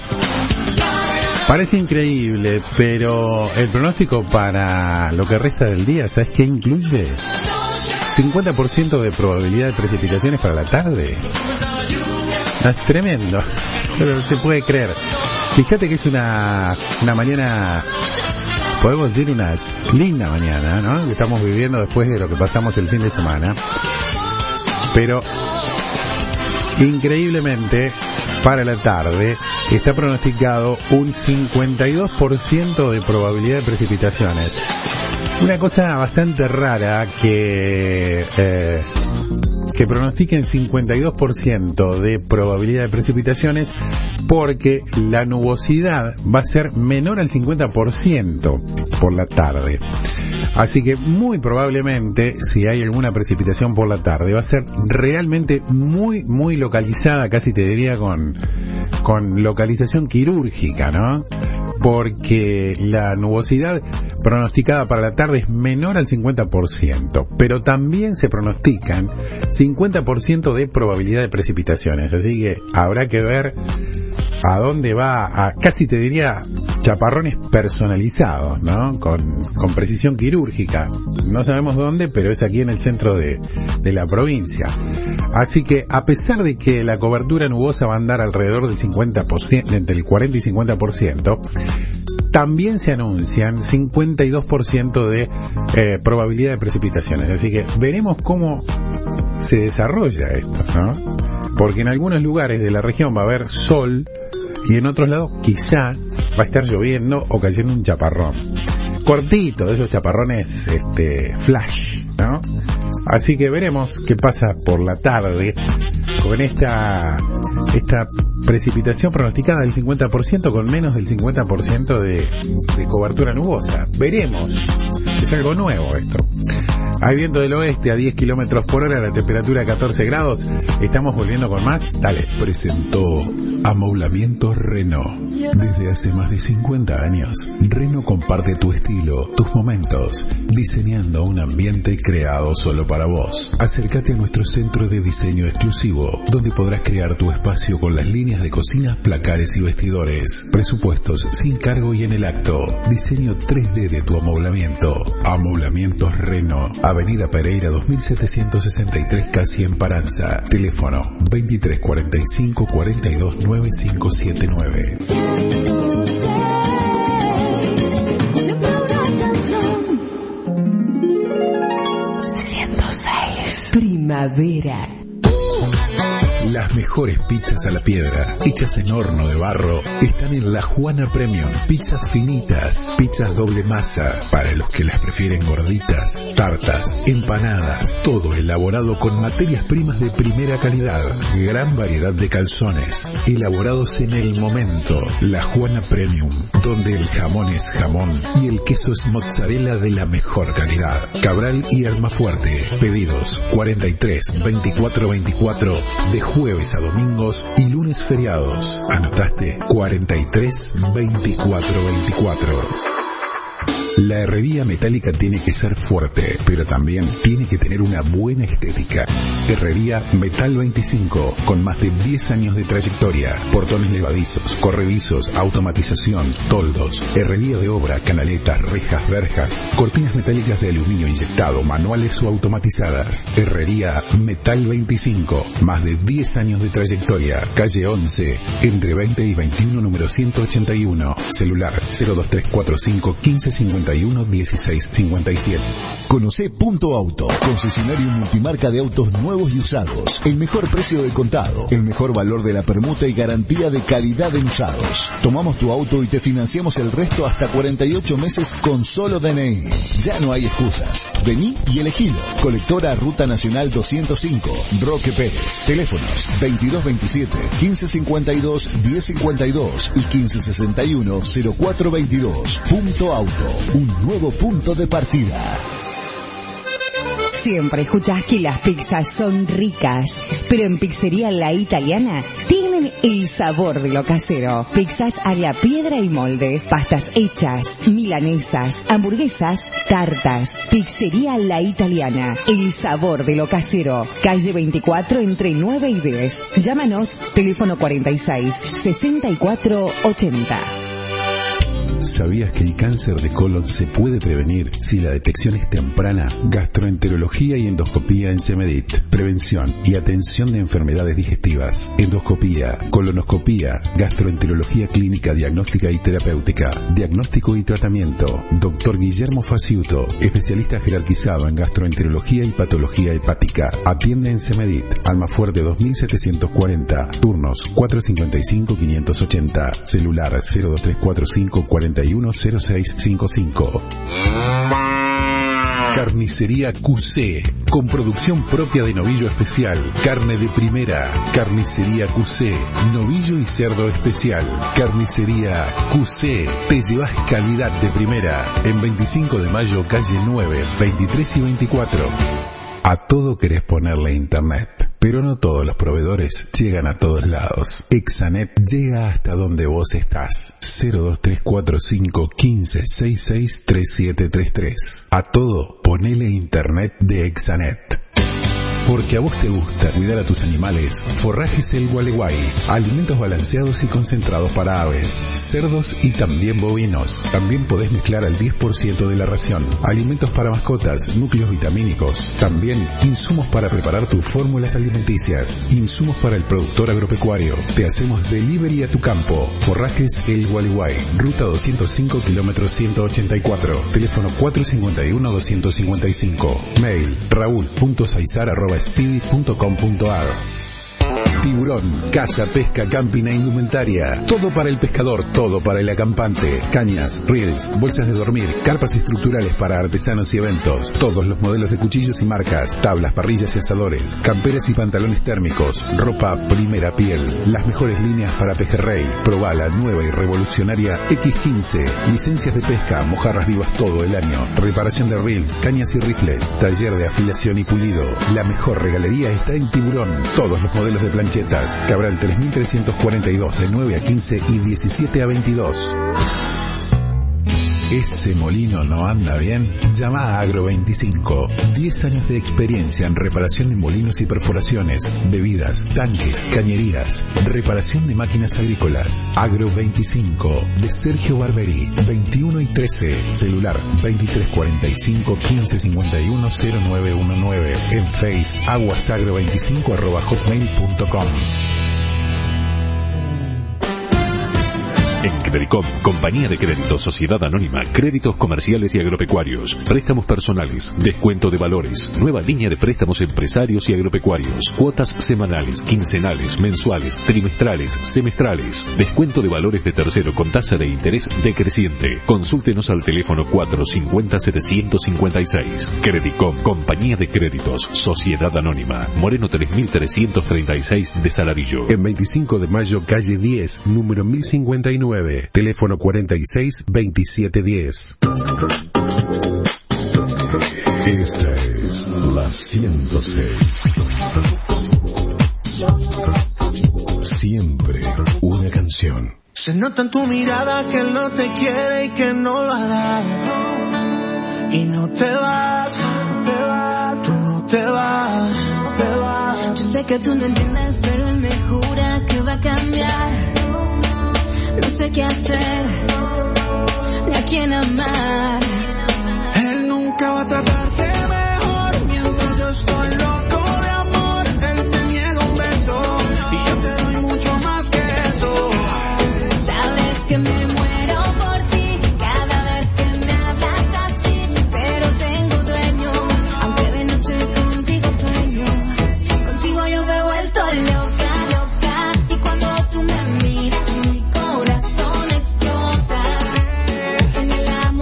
Parece increíble, pero el pronóstico para lo que resta del día, ¿sabes qué incluye? cincuenta por ciento de probabilidad de precipitaciones para la tarde. Es tremendo, pero se puede creer. Fíjate que es una, una mañana, podemos decir una linda mañana, ¿no? Que estamos viviendo después de lo que pasamos el fin de semana. Pero, increíblemente, para la tarde está pronosticado un cincuenta y dos por ciento de probabilidad de precipitaciones. Una cosa bastante rara que eh, que pronostiquen cincuenta y dos por ciento de probabilidad de precipitaciones, porque la nubosidad va a ser menor al cincuenta por ciento por la tarde. Así que muy probablemente, si hay alguna precipitación por la tarde, va a ser realmente muy, muy localizada, casi te diría con, con localización quirúrgica, ¿no? Porque la nubosidad pronosticada para la tarde es menor al cincuenta por ciento, pero también se pronostican cincuenta por ciento de probabilidad de precipitaciones, así que habrá que ver a dónde va, a, casi te diría chaparrones personalizados, ¿no? Con, con precisión quirúrgica. No sabemos dónde, pero es aquí en el centro de, de la provincia. Así que, a pesar de que la cobertura nubosa va a andar alrededor del cincuenta por ciento, entre el cuarenta y cincuenta por ciento, también se anuncian cincuenta y dos por ciento de eh, probabilidad de precipitaciones. Así que veremos cómo se desarrolla esto, ¿no? Porque en algunos lugares de la región va a haber sol y en otros lados quizá va a estar lloviendo o cayendo un chaparrón. Cortito, de esos chaparrones este, flash, ¿no? Así que veremos qué pasa por la tarde con esta esta precipitación pronosticada del cincuenta por ciento con menos del cincuenta por ciento de, de cobertura nubosa. Veremos. Es algo nuevo esto. Hay viento del oeste a diez kilómetros por hora, la temperatura catorce grados. Estamos volviendo con más. Dale. Presentó Amoblamientos Renault. Desde hace más de cincuenta años, Renault comparte tu estilo, tus momentos, diseñando un ambiente creado solo para vos. Acércate a nuestro centro de diseño exclusivo, donde podrás crear tu espacio con las líneas de cocina, placares y vestidores. Presupuestos sin cargo y en el acto. Diseño tres D de tu amoblamiento. Amoblamientos Renault. Avenida Pereira dos mil setecientos sesenta y tres, casi en Paranza. Teléfono veintitrés cuarenta y cinco cuarenta y dos nueve cinco siete nueve. ciento seis. Primavera. Las mejores pizzas a la piedra, hechas en horno de barro, están en La Juana Premium. Pizzas finitas, pizzas doble masa, para los que las prefieren gorditas, tartas, empanadas, todo elaborado con materias primas de primera calidad. Gran variedad de calzones, elaborados en el momento. La Juana Premium, donde el jamón es jamón y el queso es mozzarella de la mejor calidad. Cabral y Almafuerte. Pedidos cuarenta y tres veinticuatro veinticuatro de jueves a domingos y lunes feriados. ¿Anotaste? cuarenta y tres veinticuatro veinticuatro. La herrería metálica tiene que ser fuerte, pero también tiene que tener una buena estética. Herrería Metal veinticinco, con más de diez años de trayectoria. Portones levadizos, corredizos, automatización, toldos, herrería de obra, canaletas, rejas, verjas, cortinas metálicas de aluminio inyectado, manuales o automatizadas. Herrería Metal veinticinco, más de diez años de trayectoria. Calle once, entre veinte y veintiuno, número ciento ochenta y uno. Celular cero dos tres cuatro cinco quince cincuenta y uno dieciséis cincuenta y siete. Conocé Punto Auto, concesionario multimarca de autos nuevos y usados. El mejor precio del contado, el mejor valor de la permuta y garantía de calidad en usados. Tomamos tu auto y te financiamos el resto hasta cuarenta y ocho meses con solo D N I. Ya no hay excusas. Vení y elegilo. Colectora Ruta Nacional doscientos cinco, Roque Pérez. Teléfonos veintidós veintisiete, quince cincuenta y dos, diez cincuenta y dos y quince sesenta y uno, cero cuatro veintidós. Punto Auto, un nuevo punto de partida. Siempre escuchás que las pizzas son ricas, pero en Pizzería La Italiana tienen el sabor de lo casero. Pizzas a la piedra y molde, pastas hechas, milanesas, hamburguesas, tartas. Pizzería La Italiana, el sabor de lo casero. Calle veinticuatro entre nueve y diez. Llámanos, teléfono cuarenta y seis, sesenta y cuatro ochenta. ¿Sabías que el cáncer de colon se puede prevenir si la detección es temprana? Gastroenterología y endoscopía en Semedit. Prevención y atención de enfermedades digestivas. Endoscopía, colonoscopía, gastroenterología clínica, diagnóstica y terapéutica. Diagnóstico y tratamiento. Doctor Guillermo Faciuto, especialista jerarquizado en gastroenterología y patología hepática. Atiende en Semedit. Almafuerte dos mil setecientos cuarenta. Turnos cuatro cinco cinco, cinco ochenta. Celular cero dos tres cuatro cinco, cuarenta y uno cero seis cinco cinco. Carnicería Q C, con producción propia de novillo especial, carne de primera. Carnicería Q C, novillo y cerdo especial. Carnicería Q C, te llevas calidad de primera. En veinticinco de mayo, calle nueve, veintitrés y veinticuatro. A todo querés ponerle internet, pero no todos los proveedores llegan a todos lados. Exanet llega hasta donde vos estás. cero dos tres cuatro cinco, uno cinco, seis seis, tres siete tres tres. A todo ponele internet de Exanet. Porque a vos te gusta cuidar a tus animales, Forrajes El Gualeguay. Alimentos balanceados y concentrados para aves, cerdos y también bovinos. También podés mezclar al diez por ciento de la ración. Alimentos para mascotas, núcleos vitamínicos. También insumos para preparar tus fórmulas alimenticias. Insumos para el productor agropecuario. Te hacemos delivery a tu campo. Forrajes El Gualeguay. Ruta doscientos cinco, kilómetro ciento ochenta y cuatro. Teléfono cuatro cinco uno, dos cinco cinco. Mail raúl punto saizar arroba speedy punto com punto ar. Tiburón, caza, pesca, camping e indumentaria. Todo para el pescador, todo para el acampante. Cañas, reels, bolsas de dormir, carpas estructurales para artesanos y eventos. Todos los modelos de cuchillos y marcas, tablas, parrillas y asadores, camperas y pantalones térmicos, ropa primera piel. Las mejores líneas para pejerrey. Probá la nueva y revolucionaria equis quince. Licencias de pesca, mojarras vivas todo el año. Reparación de reels, cañas y rifles. Taller de afilación y pulido. La mejor regalería está en Tiburón. Todos los modelos de plancha Cabral tres mil trescientos cuarenta y dos, de nueve a quince y diecisiete a veintidós. ¿Ese molino no anda bien? Llama a Agro veinticinco. diez años de experiencia en reparación de molinos y perforaciones, bebidas, tanques, cañerías, reparación de máquinas agrícolas. Agro veinticinco, de Sergio Barberi, veintiuno y trece. Celular veintitrés cuarenta y cinco, quince cincuenta y uno, cero nueve uno nueve. En Face, aguasagro veinticinco arroba hotmail punto com. En Credicom, Compañía de Créditos Sociedad Anónima, créditos comerciales y agropecuarios, préstamos personales, descuento de valores, nueva línea de préstamos empresarios y agropecuarios, cuotas semanales, quincenales, mensuales, trimestrales, semestrales, descuento de valores de tercero con tasa de interés decreciente. Consúltenos al teléfono cuatro cinco cero, setecientos cincuenta y seis. Credicom, Compañía de Créditos Sociedad Anónima, Moreno tres mil trescientos treinta y seis de Saladillo. En veinticinco de mayo, calle diez, número mil cincuenta y nueve. Teléfono cuarenta y seis, veintisiete diez. Esta es la ciento seis. Siempre una canción. Se nota en tu mirada que él no te quiere y que no lo hará. Y no te vas, tú no te vas. Yo sé que tú no entiendes, pero él me jura que va a cambiar. No sé qué hacer, ni a quién amar. Él nunca va a tratarte mejor mientras yo estoy loco de amor. Él te niega un beso y yo te doy mucho más que eso. Sabes que me muero por ti cada vez que me hablas así, pero tengo dueño, aunque de noche contigo sueño. Contigo yo me he vuelto loca, loca, y cuando tú me miras mi corazón explota. En el amor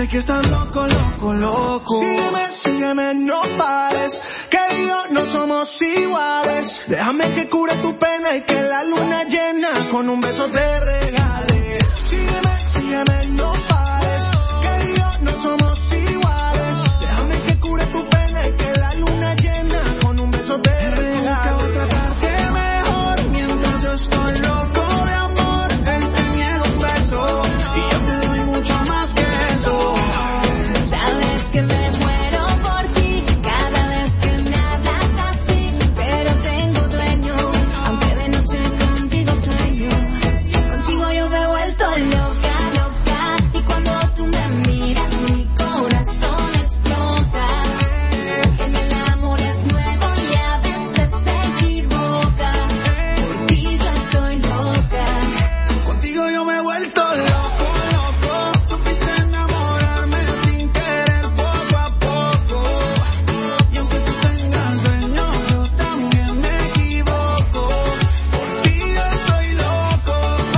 sé que estás loco, loco, loco. Sígueme, sígueme, no pares, que yo no somos iguales. Déjame que cure tu pena y que la luna llena con un beso te regale. Sígueme, sígueme, no pares, que yo no somos iguales. Déjame que cure tu pena y que la luna llena con un beso te regale. Nunca voy a tratarte mejor mientras yo estoy loco de amor. Él te niega un beso y yo te doy mucho más que eso. Sabes que me muero por ti cada vez que me hablas así, pero tengo dueño, aunque de noche contigo sueño. Contigo yo me he vuelto loca, loca, y cuando tú me miras mi corazón explota. En el amor es nuevo y a veces se equivoca. Por ti yo estoy loca. Contigo yo me he vuelto loco, loco. Supiste enamorarme sin querer poco a poco. Y aunque tú tengas dueño, yo también me equivoco. Por ti yo estoy loco.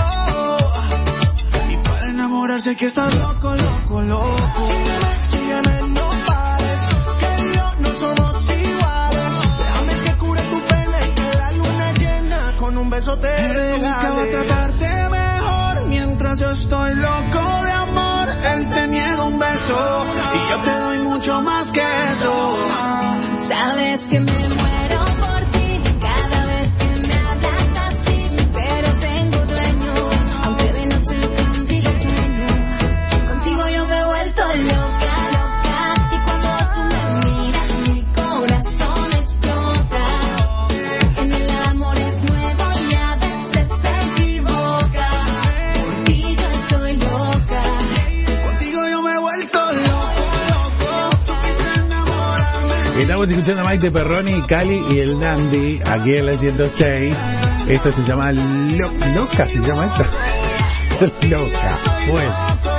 Y para enamorarse que estás loco, loco, loco. Sígueme, sígueme, no pares, que yo no somos iguales. Déjame que cure tu pena y que la luna llena con un beso te regale. Nunca voy a tratarte mejor mientras yo estoy loco de amor. Él te niega un beso y yo te doy mucho más que eso. Sabes que me muero por ti cada vez que me hablas así, pero tengo dueño, aunque de noche contigo sueño. Contigo yo me he vuelto loca, loca, y cuando tú me miras mi corazón explota. En el amor es nuevo y a veces se equivoca. Por ti yo estoy loca. Contigo yo me he vuelto loco, loco. Supiste enamorarme. Estamos escuchando a Maite Perroni, Cali y el Dandy aquí en la ciento seis. Esto se llama Lo- Loca, se llama esto. Loca. Bueno.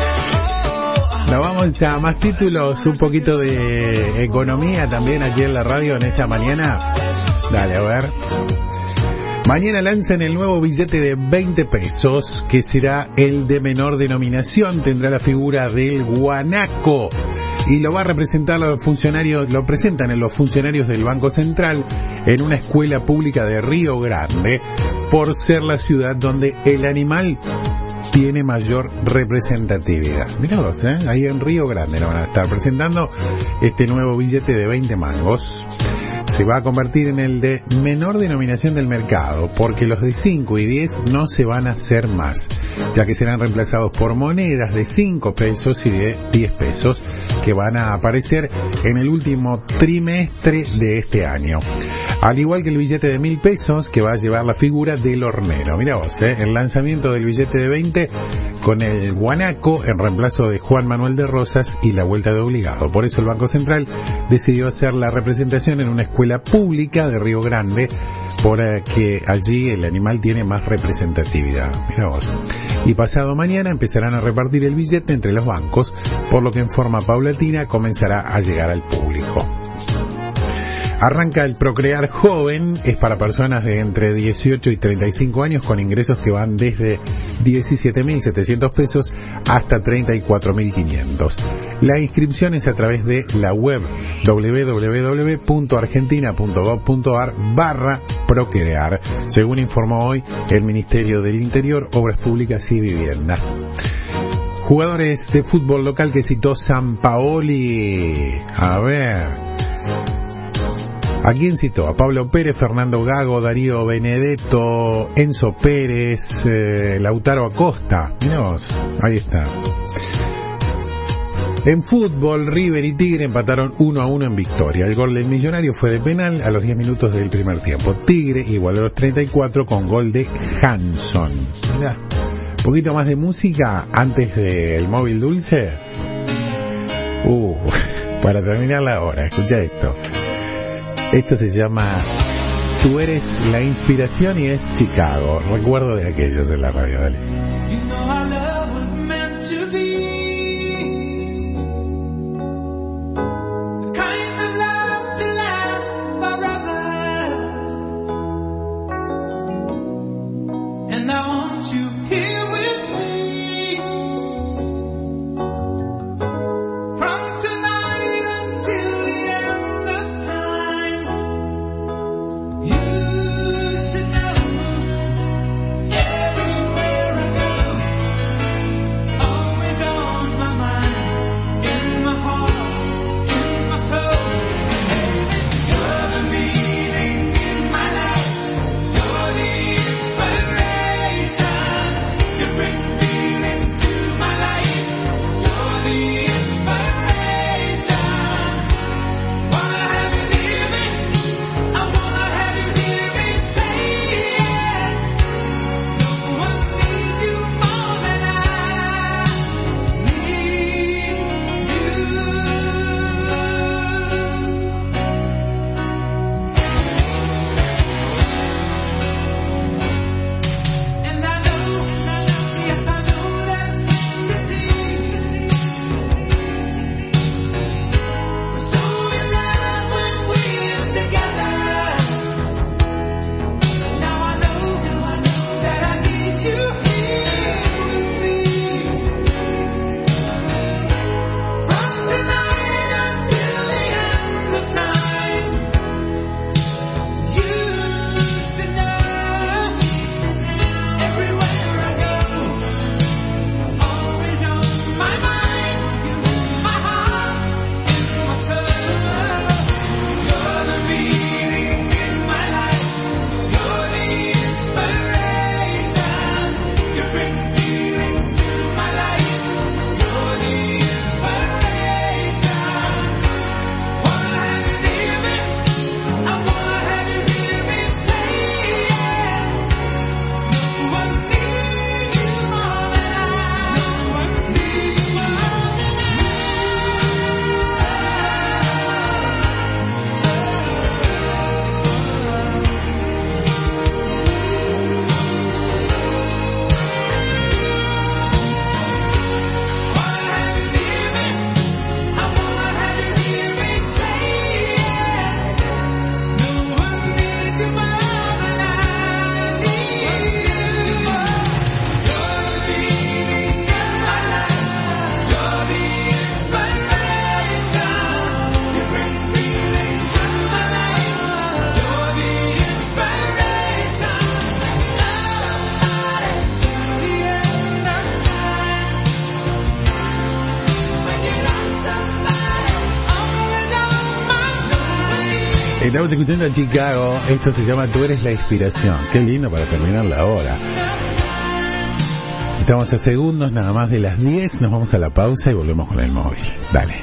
Nos vamos a más títulos, un poquito de economía también aquí en la radio en esta mañana. Dale, a ver. Mañana lanzan el nuevo billete de veinte pesos, que será el de menor denominación. Tendrá la figura del guanaco y lo va a representar los funcionarios, lo presentan en los funcionarios del Banco Central en una escuela pública de Río Grande, por ser la ciudad donde el animal tiene mayor representatividad. Mirá vos, ¿eh? Ahí en Río Grande lo van a estar presentando este nuevo billete de veinte mangos. Se va a convertir en el de menor denominación del mercado, porque los de cinco y diez no se van a hacer más, ya que serán reemplazados por monedas de cinco pesos y de diez pesos, que van a aparecer en el último trimestre de este año. Al igual que el billete de mil pesos, que va a llevar la figura del hornero. Mirá vos, ¿eh? El lanzamiento del billete de veinte con el guanaco en reemplazo de Juan Manuel de Rosas y la vuelta de obligado. Por eso el Banco Central decidió hacer la representación en una escuela pública de Río Grande, porque allí el animal tiene más representatividad. Mirá vos. Y pasado mañana empezarán a repartir el billete entre los bancos, por lo que en forma paulatina comenzará a llegar al público. Arranca el Procrear Joven, es para personas de entre dieciocho y treinta y cinco años con ingresos que van desde diecisiete mil setecientos pesos hasta treinta y cuatro mil quinientos. La inscripción es a través de la web doble u doble u doble u punto argentina punto gov punto ar barra Procrear, según informó hoy el Ministerio del Interior, Obras Públicas y Vivienda. Jugadores de fútbol local que citó Sampaoli. A ver... ¿A quién citó? A Pablo Pérez, Fernando Gago, Darío Benedetto, Enzo Pérez, eh, Lautaro Acosta. Mirá vos, ahí está. En fútbol, River y Tigre empataron uno a uno en victoria. El gol del Millonario fue de penal a los diez minutos del primer tiempo. Tigre igualó a los treinta y cuatro con gol de Hanson. Mirá, un poquito más de música antes del móvil dulce. Uh, para terminar la hora, escucha esto. Esto se llama Tú eres la inspiración y es Chicago. Recuerdo de aquellos en la radio, dale. You know our love was meant to be the kind of love that lasts forever. And I want you here with me. Estamos escuchando a Chicago. Esto se llama Tú eres la inspiración. Qué lindo para terminar la hora. Estamos a segundos nada más de las diez. Nos vamos a la pausa y volvemos con el móvil. Dale.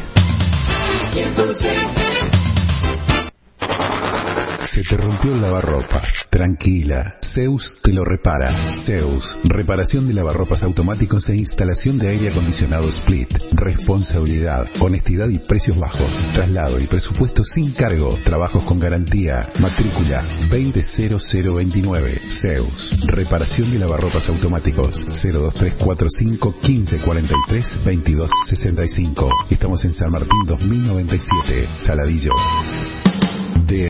Se te rompió el lavarropas. Tranquila, Zeus te lo repara. Zeus, reparación de lavarropas automáticos e instalación de aire acondicionado Split. Responsabilidad, honestidad y precios bajos. Traslado y presupuesto sin cargo. Trabajos con garantía. Matrícula veinte cero cero veintinueve. Zeus, reparación de lavarropas automáticos. cero dos tres cuatro cinco quince cuarenta y tres veintidós sesenta y cinco. Estamos en San Martín dos mil noventa y siete, Saladillo.